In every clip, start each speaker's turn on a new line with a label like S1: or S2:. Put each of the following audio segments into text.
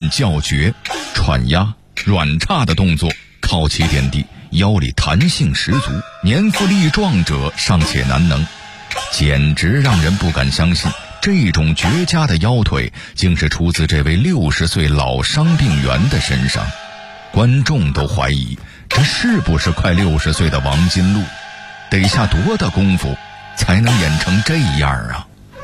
S1: 叫绝，喘压、软叉的动作，靠起点地，腰里弹性十足，年富力壮者尚且难能，简直让人不敢相信，这种绝佳的腰腿竟是出自这位60岁老伤病员的身上。观众都怀疑，这是不是快60岁的王金禄？得下多大功夫才能演成这样啊？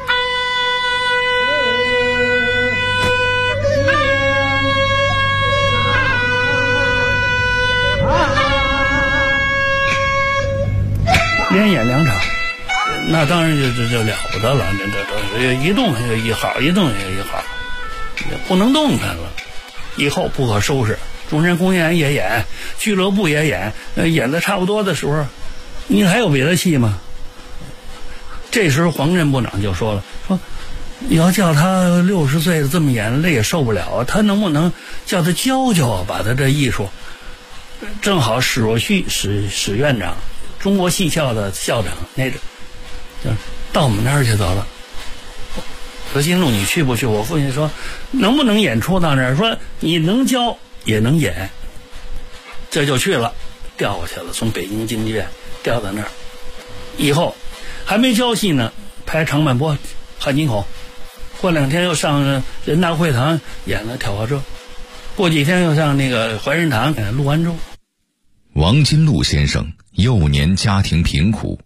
S2: 连演2场，那当然就了不得了，这一动一好，一动一好，也不能动弹了，以后不可收拾。中山公园也演，俱乐部也演，演的差不多的时候，你还有别的戏吗？这时候黄镇部长就说了，说要叫他60岁的这么演，累也受不了啊，他能不能叫他教教啊，把他这艺术。正好史若旭史院长，中国戏校的校长，那个到我们那儿去得了。说金禄你去不去？我父亲说能不能演出到那儿？说你能教也能演，这就去了，调过去了，从北京京剧院调到那儿。以后还没教戏呢，拍长坂坡、汉津口，过2天又上人大会堂演了挑花车，过几天又上那个怀仁堂演陆安州。
S1: 王金禄先生幼年家庭贫苦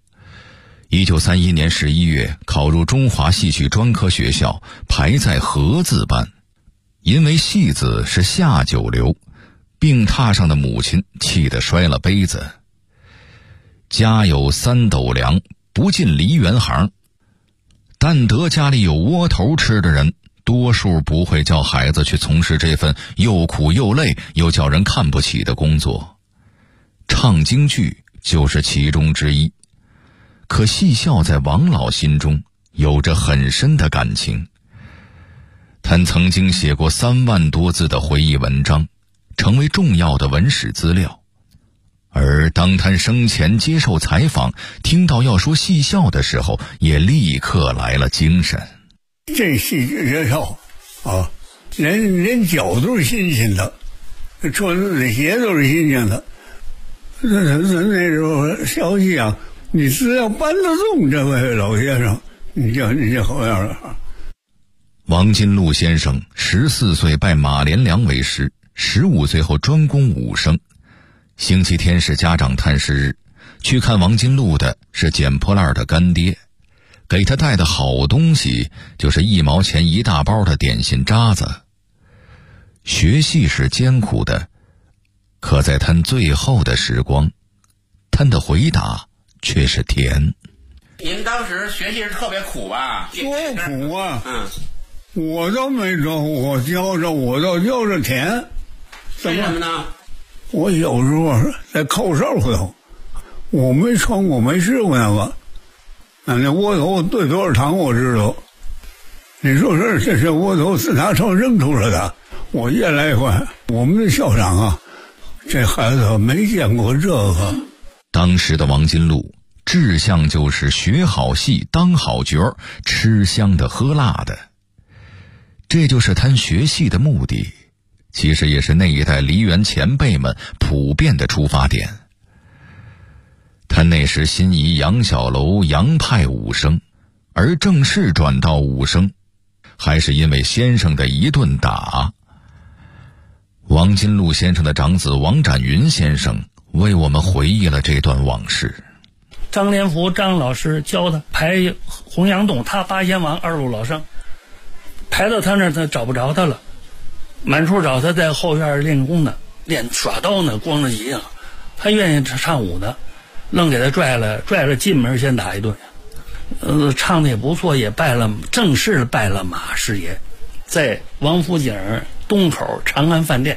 S1: ，1931年11月考入中华戏曲专科学校，排在禾字班。因为戏子是下九流，病榻上的母亲气得摔了杯子。家有3斗粮，不进梨园行。但得家里有窝头吃的人，多数不会叫孩子去从事这份又苦又累又叫人看不起的工作。唱京剧就是其中之一。可戏校在王老心中有着很深的感情。他曾经写过3万多字的回忆文章，成为重要的文史资料。而当他生前接受采访，听到要说戏校的时候，也立刻来了精神。
S3: 这戏剧学校啊，连脚都是新鲜的，穿的鞋都是新鲜的。那时候小戏啊，你只要搬得动这位老先生，你就好样了。
S1: 王金禄先生14岁拜马连良为师，15岁后专攻武生。星期天是家长探视日，去看王金禄的是捡破烂的干爹，给他带的好东西就是1毛钱一大包的点心渣子。学戏是艰苦的，可在他最后的时光，他的回答却是甜。
S4: 您当时学习是特别苦吧？
S3: 多苦啊！我都没着，我倒觉着甜。
S4: 为什么呢？
S3: 我有时候在扣哨里头，我没穿过，没试过那个。那窝头兑多少糖我知道。你说这窝头是拿手扔出来的，我越来越快。我们的校长啊，这孩子没见过这个。
S1: 当时的王金禄志向就是学好戏，当好角，吃香的喝辣的。这就是他学戏的目的，其实也是那一代梨园前辈们普遍的出发点。他那时心仪杨小楼杨派武生，而正式转到武生，还是因为先生的一顿打。王金禄先生的长子王展云先生为我们回忆了这段往事。
S2: 张连福张老师教他排洪阳洞，他八仙王2路老生，排到他那儿他找不着他了，满处找他，在后院练功呢，练耍刀呢，光着脊啊。他愿意唱武的，愣给他拽了，进门先打一顿。唱的也不错，也正式拜了马师爷，在王府井东口长安饭店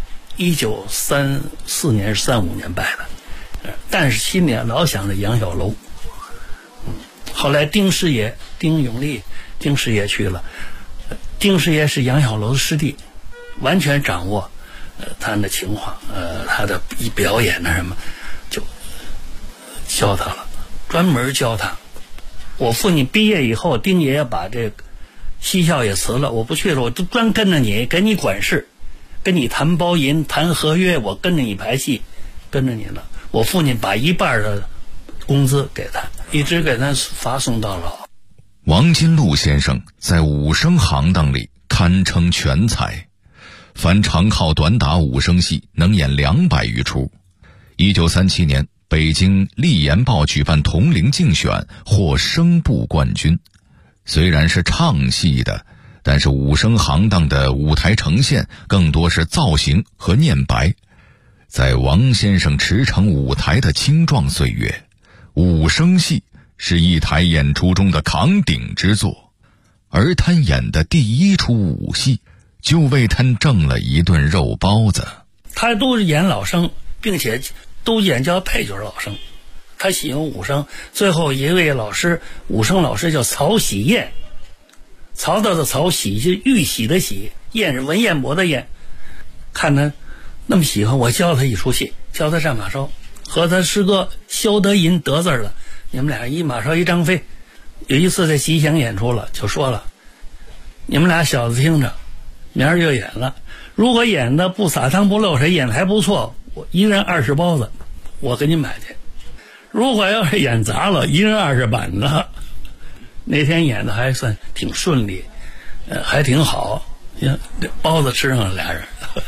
S2: ，1934年35年拜的。但是心里老想着杨小楼。后来丁师爷丁永利丁师爷去了，丁师爷是杨小楼的师弟，完全掌握他的情况，他的表演什么，就教他了，专门教他。我父亲毕业以后，丁爷爷把这戏校也辞了，我不去了，我就专跟着你，给你管事，跟你谈包银、谈合约，我跟着你排戏，跟着你了。我父亲把一半的工资给他，一直给他发送到老。
S1: 王金禄先生在武生行当里堪称全才，凡长靠短打武生戏能演200余出。1937年北京丽言报举办铜陵竞选，获声部冠军。虽然是唱戏的，但是武生行当的舞台呈现更多是造型和念白。在王先生驰骋舞台的青壮岁月，武生戏是一台演出中的扛鼎之作，而他演的第一出武戏就为他挣了一顿肉包子。
S2: 他都是演老生，并且都演叫配角老生，他喜欢武生。最后一位老师，武生老师叫曹喜燕，曹操的曹，喜是玉玺的喜，燕是文彦博的燕。看他那么喜欢，我教他一出戏，教他战马烧，和他师哥萧德银得字了。你们俩一马烧一张飞。有一次在吉祥演出了，就说了，你们俩小子听着，明儿就演了，如果演的不撒汤不漏水，演的还不错，我一人20包子，我给你买去。如果要是演砸了，一人20板子。那天演的还算挺顺利，还挺好，包子吃上了俩人。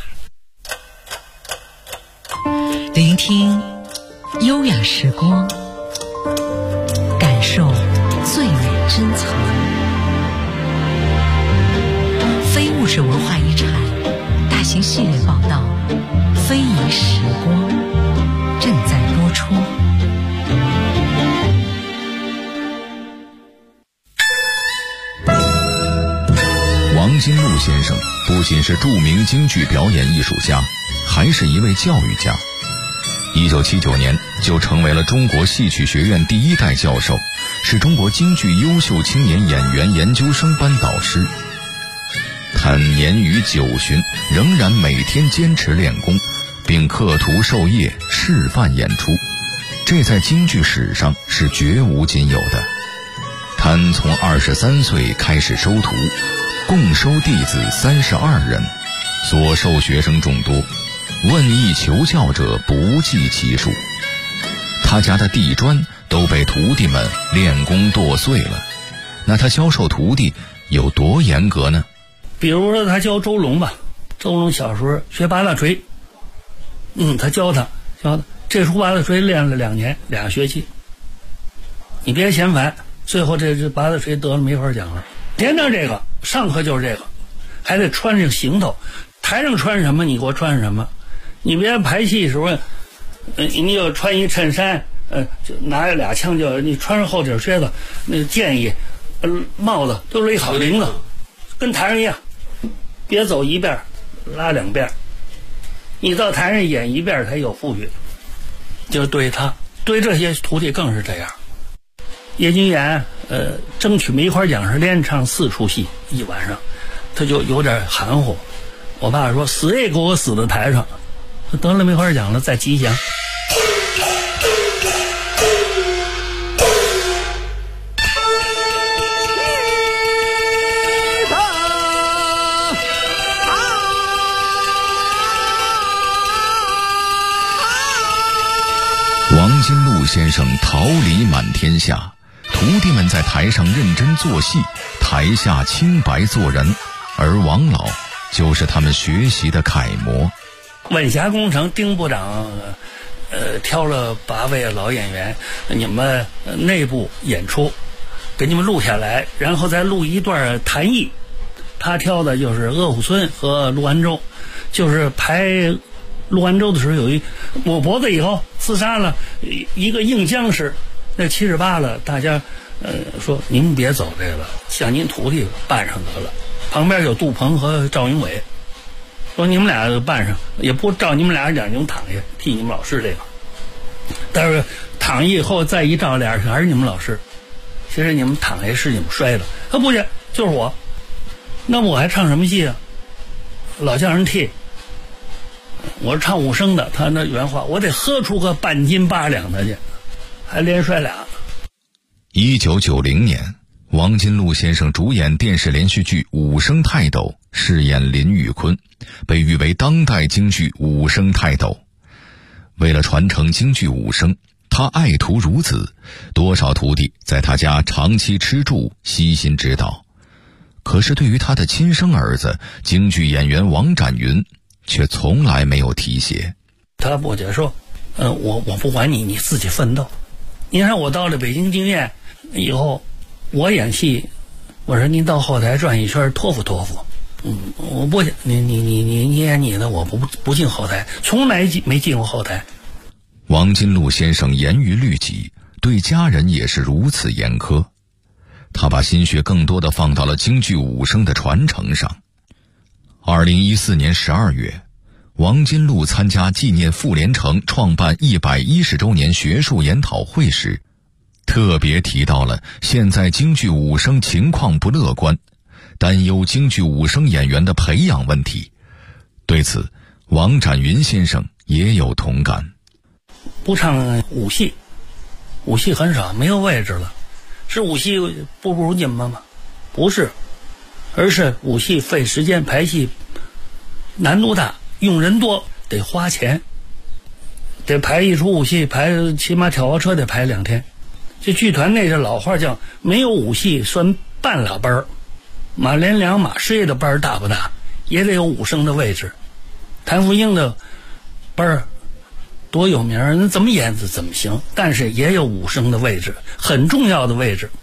S5: 聆听优雅时光，感受最美珍藏。非物质文化遗产大型系列报道《非遗时光》正在播出。
S1: 王金禄先生不仅是著名京剧表演艺术家，还是一位教育家。1979年就成为了中国戏曲学院第1代教授，是中国京剧优秀青年演员研究生班导师。他年逾90旬，仍然每天坚持练功，并刻图授业示范演出，这在京剧史上是绝无仅有的。他从23岁开始收徒，共收弟子32人，所收学生众多，问艺求教者不计其数。他家的地砖都被徒弟们练功剁碎了，那他教授徒弟有多严格呢？
S2: 比如说他教周龙吧，周龙小时候学八大锤，他教他这出八大锤练了2年2学期，你别嫌烦，最后这八大锤得了没法讲了。天天这个上课就是这个，还得穿上行头，台上穿什么你给我穿什么，你别排戏时候你就穿一衬衫，就拿着俩枪，就你穿上厚底靴子，那个剑衣帽子都勒好铃子，跟台上一样，别走一遍拉2遍，你到台上演一遍才有富裕。就对他对这些徒弟更是这样。叶君言争取梅花奖是连唱4出戏一晚上，他就有点含糊。我爸说死也给我死在台上，得了梅花奖了再吉祥。
S1: 王金禄先生桃李满天下，徒弟们在台上认真做戏，台下清白做人，而王老就是他们学习的楷模。
S2: 晚霞工程丁部长挑了8位老演员，你们内部演出给你们录下来，然后再录一段弹艺。他挑的就是鄂虎村和陆安州，就是排陆安州的时候有一抹脖子以后自杀了一个硬僵尸，那78了，大家说您别走这个了，向您徒弟办上得了。旁边有杜鹏和赵永伟，说你们俩办上，也不照你们俩讲，你们躺下替你们老师这个。但是躺下以后再一照脸还是你们老师，其实你们躺下是你们摔的。不是，就是我。那么我还唱什么戏啊？老叫人替。我是唱武生的，他那原话，我得喝出个半斤8两的去，还连摔俩。
S1: 1990年， 王金禄先生主演电视连续剧《武生泰斗》，饰演林宇坤，被誉为当代京剧武生泰斗。为了传承京剧武生，他爱徒如子，多少徒弟在他家长期吃住，悉心指导。可是对于他的亲生儿子京剧演员王展云，却从来没有提携。
S2: 他不接受，我不管你，你自己奋斗。你看我到了北京京院以后，我演戏，我说您到后台转一圈，托付托付。我不你演你的，我不进后台，从来没进过后台。
S1: 王金禄先生严于律己，对家人也是如此严苛。他把心血更多的放到了京剧武生的传承上。2014年12月，王金禄参加纪念傅连城创办110周年学术研讨会时，特别提到了现在京剧武生情况不乐观，担忧京剧武生演员的培养问题。对此，王展云先生也有同感。
S2: 不唱武戏，武戏很少，没有位置了。是武戏不如你们吗？不是，而是武戏费时间，排戏难度大，用人多，得花钱，得排一出武戏，排起码挑个车得排2天。这剧团内这老话叫没有武戏算半拉班儿。马连良、马师爷的班大不大？也得有武生的位置。谭富英的班多有名，那怎么演怎么行，但是也有武生的位置，很重要的位置。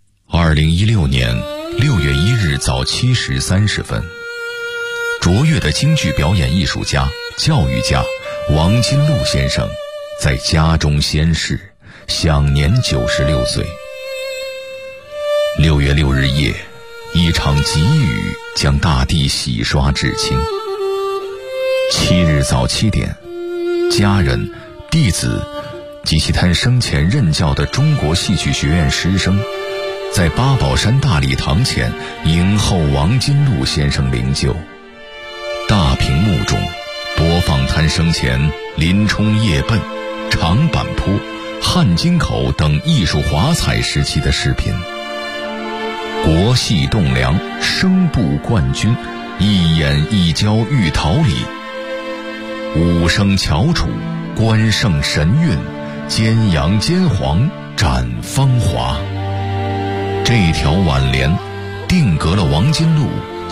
S1: 2016年6月1日早7时30分，卓越的京剧表演艺术家、教育家王金禄先生在家中仙逝，享年96岁。6月6日夜，一场急雨将大地洗刷至清。7日早7点，家人、弟子及其他生前任教的中国戏曲学院师生，在八宝山大礼堂前迎候王金禄先生灵柩。大屏幕中播放他生前林冲夜奔、长坂坡、汉津口等艺术华彩时期的视频。国戏栋梁，声部冠军，一演一教玉桃李，武生翘楚，关胜神韵，奸阳奸黄，展芳华。这条挽联定格了王金禄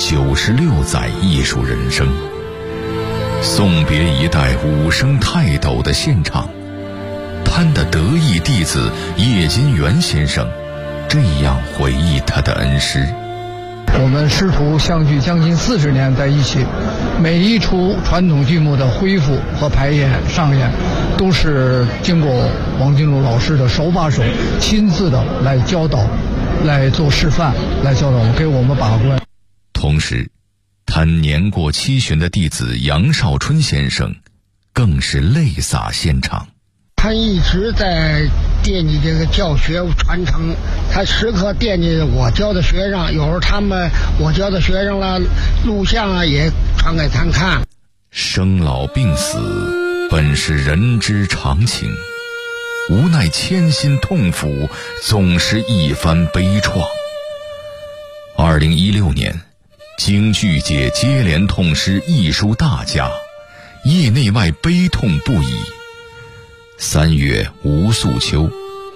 S1: 96载艺术人生。送别一代武生泰斗的现场，他的得意弟子叶金元先生这样回忆他的恩师：
S6: 我们师徒相聚将近40年在一起，每一出传统剧目的恢复和排演上演，都是经过王金禄老师的手把手亲自的来教导，来做示范，来教导我们，给我们把关。
S1: 同时，他年过70旬的弟子杨少春先生更是泪洒现场。
S7: 他一直在惦记这个教学传承，他时刻惦记我教的学生，有时候我教的学生了录像啊也传给他看。
S1: 生老病死本是人之常情，无奈千辛痛苦总是一番悲怆。2016年，京剧界接连痛失艺术大家，业内外悲痛不已。3月吴素秋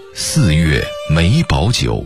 S1: ，4月梅葆玖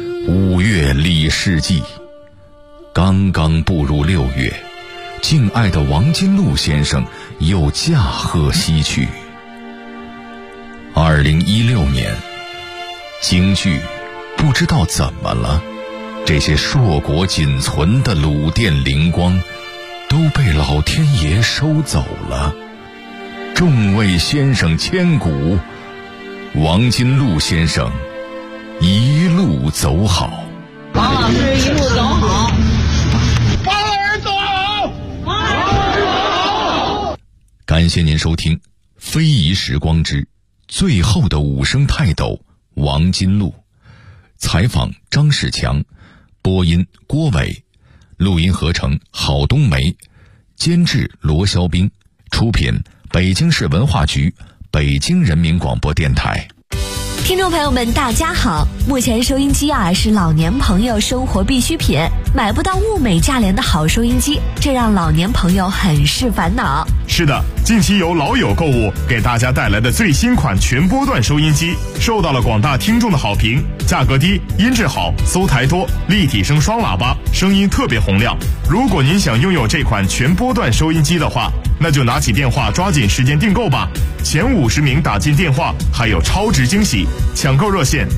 S1: ，5月李世济。刚刚步入6月，敬爱的王金禄先生又驾鹤西去。2016年，京剧不知道怎么了，这些硕果仅存的鲁殿灵光都被老天爷收走了。众位先生千古，王金禄先生一路走好。
S8: 王老师一路走好。
S7: 王老师走好。王老师走好。
S1: 感谢您收听《非遗时光之最后的武生泰斗王金禄》，采访张世强，播音郭伟，录音合成郝冬梅，监制罗肖兵，出品北京市文化局、北京人民广播电台。
S9: 听众朋友们大家好，目前收音机是老年朋友生活必需品，买不到物美价廉的好收音机，这让老年朋友很是烦恼。
S10: 是的，近期由老友购物给大家带来的最新款全波段收音机受到了广大听众的好评，价格低，音质好，搜台多，立体声双喇叭，声音特别洪亮。如果您想拥有这款全波段收音机的话，那就拿起电话抓紧时间订购吧，前50名打进电话还有超值惊喜，抢购热线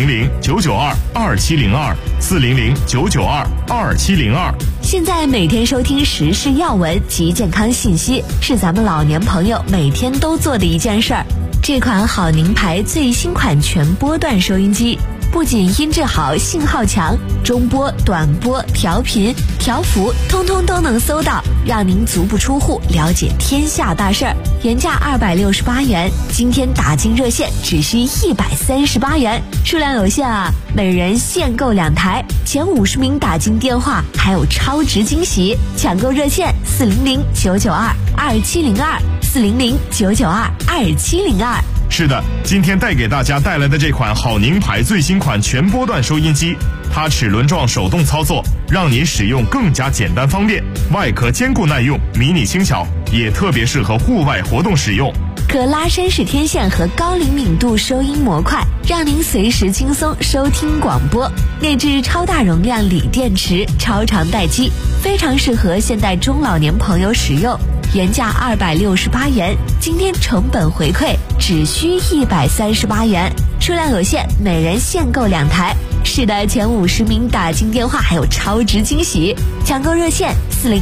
S10: 400-992-2702，400-992-2702。
S9: 现在每天收听时事要闻及健康信息，是咱们老年朋友每天都做的一件事儿。这款好宁牌最新款全波段收音机，不仅音质好，信号强，中波、短波、调频、调幅通通都能搜到，让您足不出户了解天下大事儿。原价268元，今天打进热线只需138元，数量有限每人限购2台，前50名打进电话还有超值惊喜，抢购热线400-992-2702，400-992-2702。
S10: 是的，今天带给大家带来的这款好宁牌最新款全波段收音机，它齿轮状手动操作，让您使用更加简单方便，外壳坚固耐用，迷你轻巧，也特别适合户外活动使用。
S9: 可拉伸式天线和高灵敏度收音模块，让您随时轻松收听广播。内置超大容量锂电池，超长待机，非常适合现代中老年朋友使用。原价268元，今天成本回馈只需138元，数量有限，每人限购2台。是的，前50名打进电话还有超值惊喜，抢购热线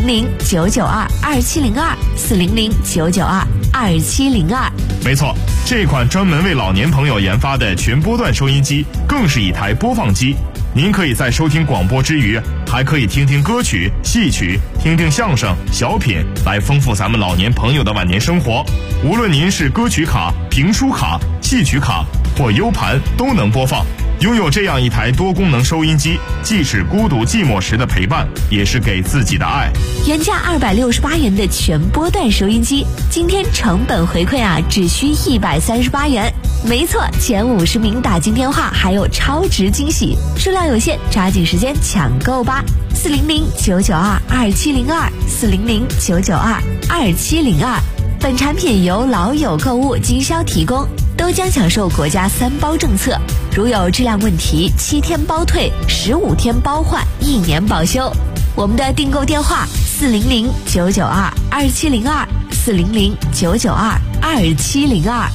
S9: 400-992-2702，400-992-2702。
S10: 没错，这款专门为老年朋友研发的全波段收音机更是一台播放机，您可以在收听广播之余，还可以听听歌曲、戏曲，听听相声、小品，来丰富咱们老年朋友的晚年生活。无论您是歌曲卡、评书卡、戏曲卡或 U 盘都能播放。拥有这样一台多功能收音机，既是孤独寂寞时的陪伴，也是给自己的爱。
S9: 原价268元的全波段收音机，今天成本回馈只需138元。没错，前50名打进电话还有超值惊喜，数量有限，抓紧时间抢购吧。400-992-2702，400-992-2702。本产品由老友购物经销提供，都将享受国家3包政策，如有质量问题7天包退，15天包换，1年保修。我们的订购电话400-992-2702，400-992-2702。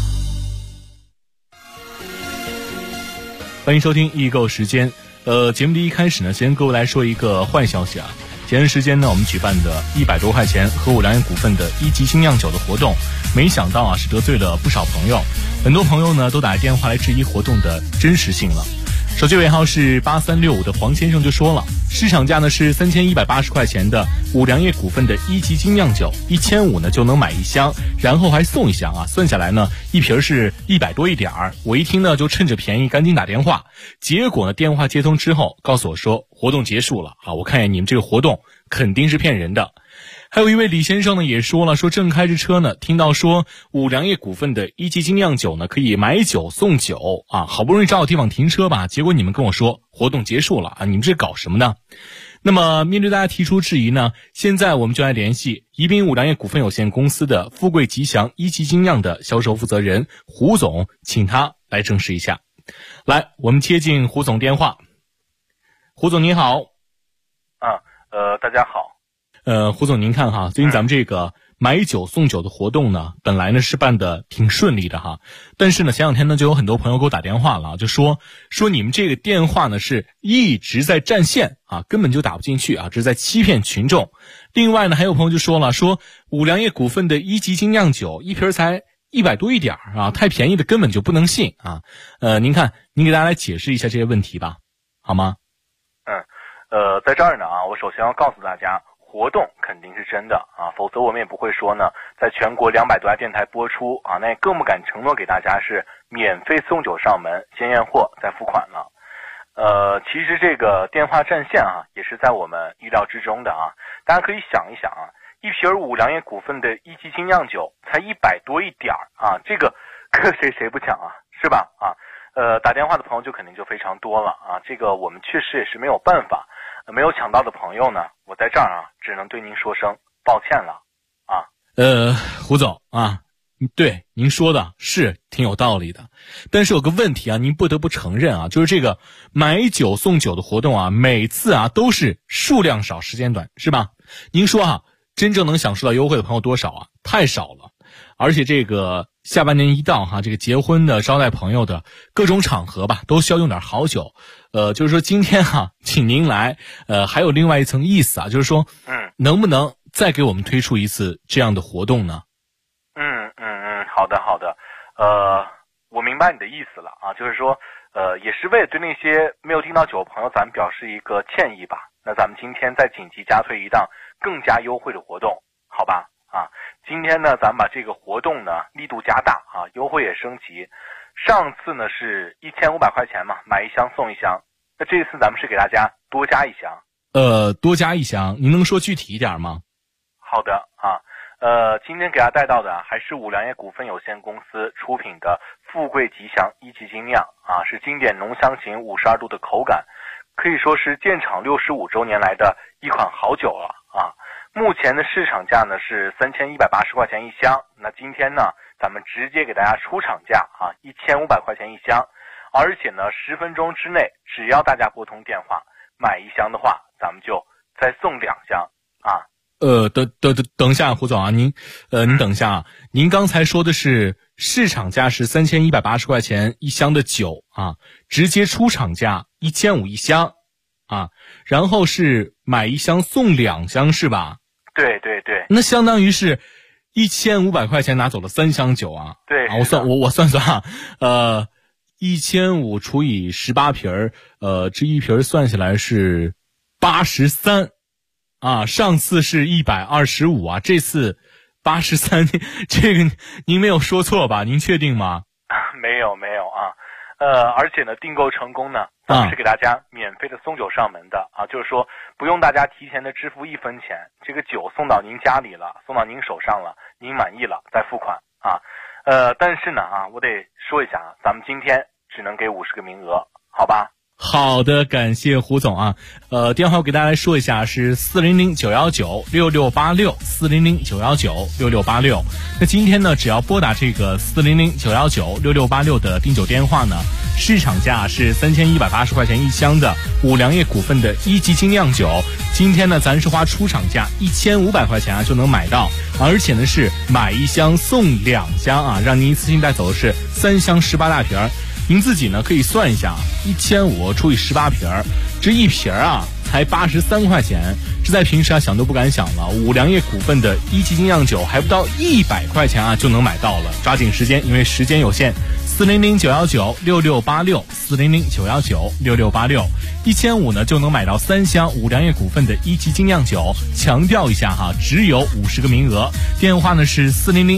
S11: 欢迎收听易购时间。节目的一开始呢，先各位来说一个坏消息前段时间呢，我们举办的100多块钱和五粮液股份的1级精酿酒的活动，没想到是得罪了不少朋友，很多朋友呢都打电话来质疑活动的真实性了。手机尾号是8365的黄先生就说了，市场价呢是3180块钱的五粮液股份的1级精酿酒，1500呢就能买1箱，然后还送1箱算下来呢一瓶是100多一点儿。我一听呢就趁着便宜赶紧打电话，结果呢电话接通之后告诉我说活动结束了我看见你们这个活动肯定是骗人的。还有一位李先生呢也说了，说正开着车呢，听到说五粮液股份的1级精酿酒呢可以买酒送酒好不容易找到地方停车吧，结果你们跟我说活动结束了你们这搞什么呢？那么面对大家提出质疑呢，现在我们就来联系宜宾五粮液股份有限公司的富贵吉祥1级精酿的销售负责人胡总，请他来证实一下。来，我们接进胡总电话。胡总您好。
S12: 大家好。
S11: 胡总您看最近咱们这个买酒送酒的活动呢，本来呢是办的挺顺利的但是呢前两天呢就有很多朋友给我打电话了，就说你们这个电话呢是一直在占线根本就打不进去这是在欺骗群众。另外呢还有朋友就说了，说五粮液股份的1级精酿酒一瓶才100多一点太便宜的根本就不能信您看您给大家来解释一下这些问题吧，好吗？
S12: 在这儿呢我首先要告诉大家，活动肯定是真的否则我们也不会说呢在全国200多家电台播出那也更不敢承诺给大家是免费送酒上门，先验货再付款了。其实这个电话占线也是在我们意料之中的大家可以想一想一瓶五粮液股份的1级精酿酒才100多一点这个搁谁不抢是吧打电话的朋友就肯定就非常多了啊，这个我们确实也是没有办法，没有抢到的朋友呢，我在这儿啊，只能对您说声抱歉了啊。
S11: 胡总啊，对您说的是挺有道理的，但是有个问题啊，您不得不承认啊，就是这个买酒送酒的活动啊，每次啊都是数量少时间短，是吧？您说啊，真正能享受到优惠的朋友多少啊？太少了。而且这个下半年一到哈，这个结婚的、招待朋友的各种场合吧，都需要用点好酒。就是说今天哈，请您来，还有另外一层意思啊，就是说，能不能再给我们推出一次这样的活动呢？
S12: 好的，我明白你的意思了啊，就是说，也是为了对那些没有订到酒的朋友，咱们表示一个歉意吧。那咱们今天再紧急加推一档更加优惠的活动，好吧？啊，今天呢，咱们把这个活动呢力度加大啊，优惠也升级。上次呢是1500块钱嘛，买一箱送一箱。那这次咱们是给大家多加一箱。
S11: 多加一箱，您能说具体一点吗？
S12: 好的啊。今天给大家带到的还是五粮液股份有限公司出品的富贵吉祥一级精酿啊，是经典浓香型52度的口感，可以说是建厂65周年来的一款好酒了啊。目前的市场价呢是3180块钱一箱，那今天呢咱们直接给大家出厂价啊1500块钱一箱，而且呢10分钟之内只要大家拨通电话买一箱的话，咱们就再送2箱啊。
S11: 等一下，胡总啊，您等一下啊，您刚才说的是市场价是3180块钱一箱的酒啊，直接出厂价1500一箱啊，然后是买一箱送2箱是吧？
S12: 对，
S11: 那相当于是1500块钱拿走了3箱酒啊。
S12: 对
S11: 啊，我算啊，1500除以18瓶这一瓶算下来是83。啊，上次是125啊，这次83，这个您没有说错吧？您确定吗？
S12: 没有啊，而且呢，订购成功呢，咱们是给大家免费的送酒上门的啊，就是说不用大家提前的支付1分钱，这个酒送到您家里了，送到您手上了，您满意了再付款啊。但是呢啊，我得说一下啊，咱们今天只能给50个名额，好吧？
S11: 好的，感谢胡总啊。电话我给大家来说一下是400-919-6686，400-919-6686。那今天呢，只要拨打这个400-919-6686的订酒电话呢，市场价是3180块钱一箱的五粮液股份的一级精酿酒，今天呢咱是花出厂价1500块钱啊就能买到，而且呢是买一箱送2箱啊，让您一次性带走的是3箱18大瓶。您自己呢可以算一下，1500除以18瓶，这一瓶啊才83块钱，这在平时啊想都不敢想了。五粮液股份的一级精酿酒还不到100块钱啊就能买到了，抓紧时间，因为时间有限。400-919-6686，400-919-6686，1500呢就能买到3箱五粮液股份的一级精酿酒。强调一下哈，只有50个名额。电话呢是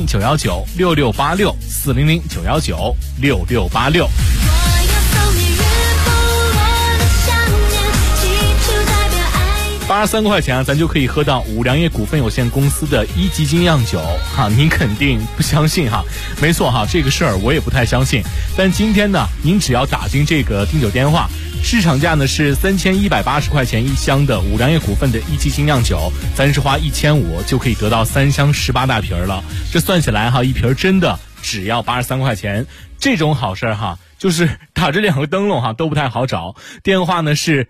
S11: 400-919-6686，400-919-6686。83块钱啊，咱就可以喝到五粮液股份有限公司的一级精酿酒哈，您肯定不相信哈？没错哈，这个事儿我也不太相信。但今天呢，您只要打进这个订酒电话，市场价呢是3180块钱一箱的五粮液股份的一级精酿酒，咱是花1500就可以得到3箱18大瓶了。这算起来哈，一瓶真的只要83块钱，这种好事哈。就是打着2个灯笼哈都不太好找，电话呢是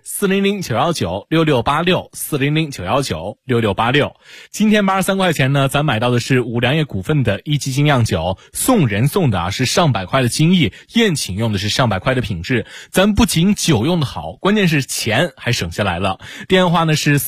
S11: 400-919-6686，400-919-6686。今天83块钱呢，咱买到的是五粮液股份的一级精酿酒，送人送的是上百块的精益，宴请用的是上百块的品质，咱不仅酒用的好，关键是钱还省下来了。电话呢是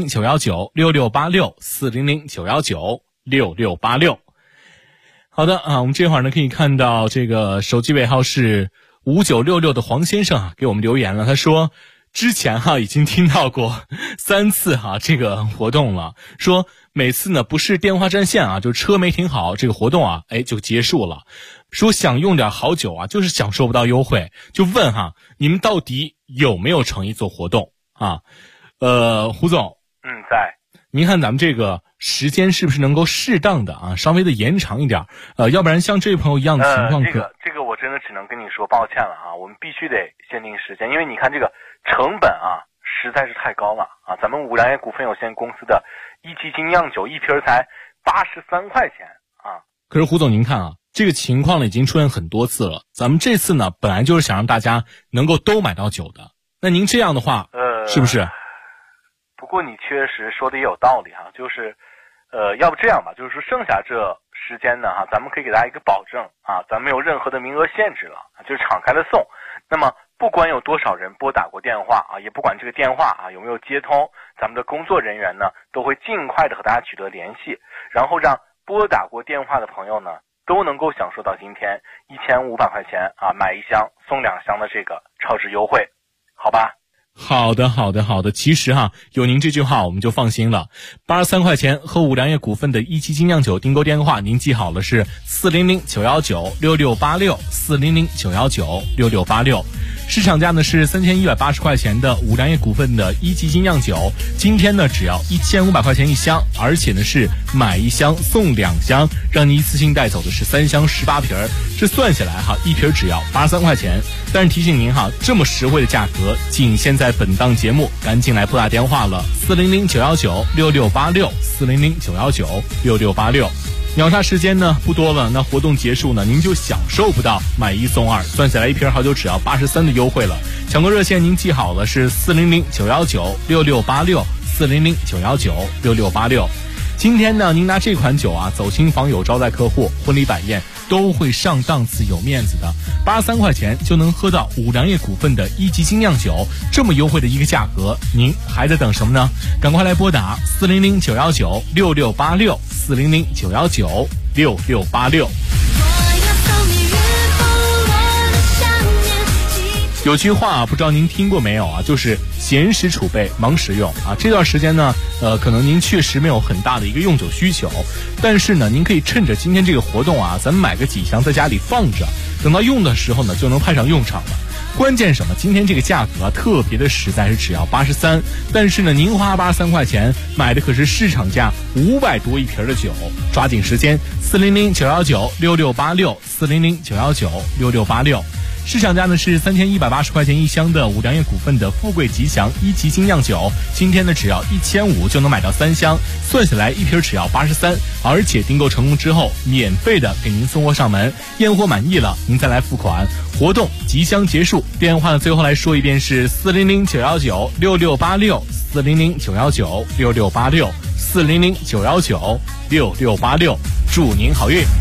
S11: 400-919-6686，400-919-6686。好的啊，我们这会儿呢可以看到这个手机尾号是5966的黄先生啊给我们留言了，他说之前哈已经听到过3次哈这个活动了，说每次呢不是电话占线啊，就车没停好，这个活动啊就结束了。说想用点好酒啊，就是享受不到优惠，就问哈你们到底有没有诚意做活动啊？胡总，
S12: 在。
S11: 您看咱们这个时间是不是能够适当的啊稍微的延长一点？要不然像这位朋友一样的情况
S12: 这个我真真的只能跟你说抱歉了啊，我们必须得限定时间，因为你看这个成本啊实在是太高了啊！咱们五粮液股份有限公司的一级精酿酒一瓶才83块钱啊！
S11: 可是胡总您看啊，这个情况呢已经出现很多次了，咱们这次呢本来就是想让大家能够都买到酒的，那您这样的话是不是？
S12: 不过你确实说的也有道理哈，就是要不这样吧，就是说剩下这时间呢哈，咱们可以给大家一个保证啊，咱没有任何的名额限制了，就是敞开的送。那么不管有多少人拨打过电话啊，也不管这个电话啊有没有接通，咱们的工作人员呢都会尽快的和大家取得联系，然后让拨打过电话的朋友呢都能够享受到今天1500块钱啊买1箱送2箱的这个超值优惠，好吧？
S11: 好的，其实哈，有您这句话我们就放心了。83块钱和五粮液股份的一期精酿酒订购电话您记好了，是400-919-6686，400-919-6686。市场价呢是3180块钱的五粮液股份的一级精酿酒，今天呢只要1500块钱1箱，而且呢是买1箱送2箱，让你一次性带走的是3箱18瓶，这算下来哈，一瓶只要83块钱。但是提醒您哈，这么实惠的价格仅限在本档节目，赶紧来拨打电话了，400-919-6686，400-919-6686。秒杀时间呢不多了，那活动结束呢您就享受不到买1送2，算下来一瓶好酒只要83的优惠了。抢购热线您记好了，是400-919-6686，400-919-6686。今天呢您拿这款酒啊走亲访友招待客户婚礼摆宴都会上档次有面子的，83块钱就能喝到五粮液股份的一级精酿酒，这么优惠的一个价格，您还在等什么呢？赶快来拨打400-919-6686，400-919-6686。有句话不知道您听过没有啊，就是闲时储备忙时用啊。这段时间呢可能您确实没有很大的一个用酒需求，但是呢您可以趁着今天这个活动啊，咱们买个几箱在家里放着，等到用的时候呢就能派上用场了。关键什么？今天这个价格啊特别的实在，是只要83，但是呢您花83块钱买的可是市场价500多一瓶的酒，抓紧时间，400-919-6686，400-919-6686。市场价呢是3180块钱1箱的五粮液股份的富贵吉祥一级精酿酒，今天呢只要1500就能买到3箱，算下来一瓶只要83，而且订购成功之后免费的给您送货上门，验货满意了您再来付款。活动即将结束，电话呢最后来说一遍是400-919-6686，400-919-6686，400-919-6686，祝您好运。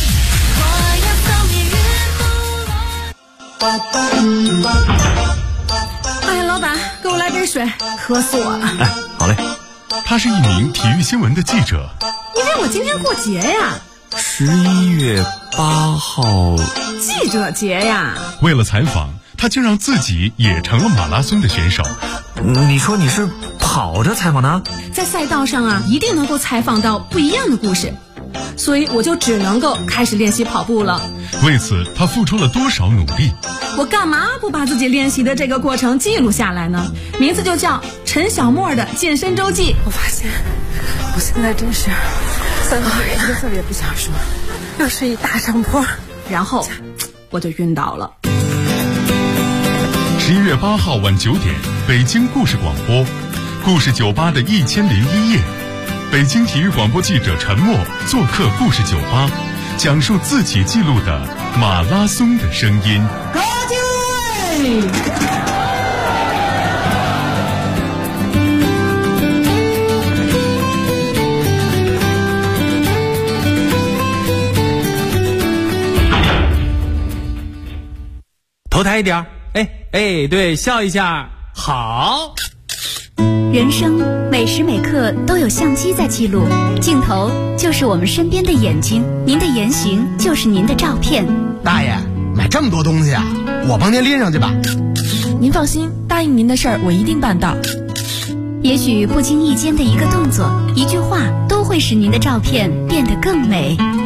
S13: 哎，老板，给我来杯水，渴死我了。
S14: 哎，好嘞。他是一名体育新闻的记者。
S13: 因为我今天过节呀。
S14: 11月8号，
S13: 记者节呀。
S14: 为了采访，他竟让自己也成了马拉松的选手。
S15: 你说你是跑着采访的？
S13: 在赛道上啊，一定能够采访到不一样的故事，所以我就只能够开始练习跑步了。
S14: 为此，他付出了多少努力？
S13: 我干嘛不把自己练习的这个过程记录下来呢？名字就叫陈小沫的健身周记。
S16: 我发现我现在真是3个月一个字也不想说，又是一大上坡，
S13: 然后我就晕倒了。
S14: 11月8号晚9点，北京故事广播，故事酒吧的1001夜，北京体育广播记者陈默做客故事酒吧，讲述自己记录的马拉松的声音。
S17: 高级
S15: 头抬一点，哎，对，笑一下，好。
S18: 人生每时每刻都有相机在记录，镜头就是我们身边的眼睛，您的言行就是您的照片。
S19: 大爷，买这么多东西啊，我帮您拎上去吧。
S20: 您放心，答应您的事儿我一定办到。
S18: 也许不经意间的一个动作、一句话，都会使您的照片变得更美。